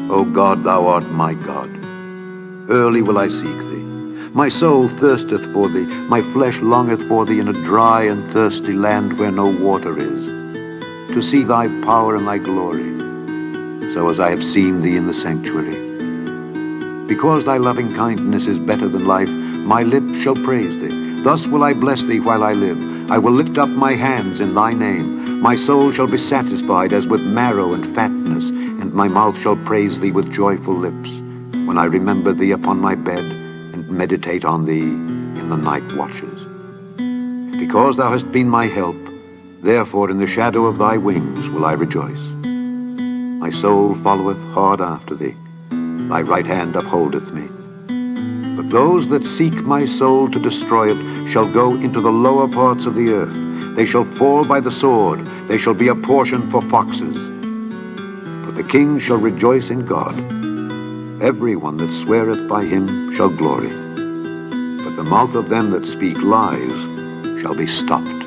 O God, thou art my God. Early will I seek thee. My soul thirsteth for thee, my flesh longeth for thee in a dry and thirsty land where no water is, to see thy power and thy glory, so as I have seen thee in the sanctuary. Because thy loving kindness is better than life, my lips shall praise thee. Thus will I bless thee while I live. I will lift up my hands in thy name. My soul shall be satisfied as with marrow and fatness, and my mouth shall praise thee with joyful lips, when I remember thee upon my bed, and meditate on thee in the night watches. Because thou hast been my help, therefore in the shadow of thy wings will I rejoice. My soul followeth hard after thee. Thy right hand upholdeth me. But those that seek my soul to destroy it shall go into the lower parts of the earth. They shall fall by the sword. They shall be a portion for foxes. But the king shall rejoice in God. Every one that sweareth by him shall glory. But the mouth of them that speak lies shall be stopped.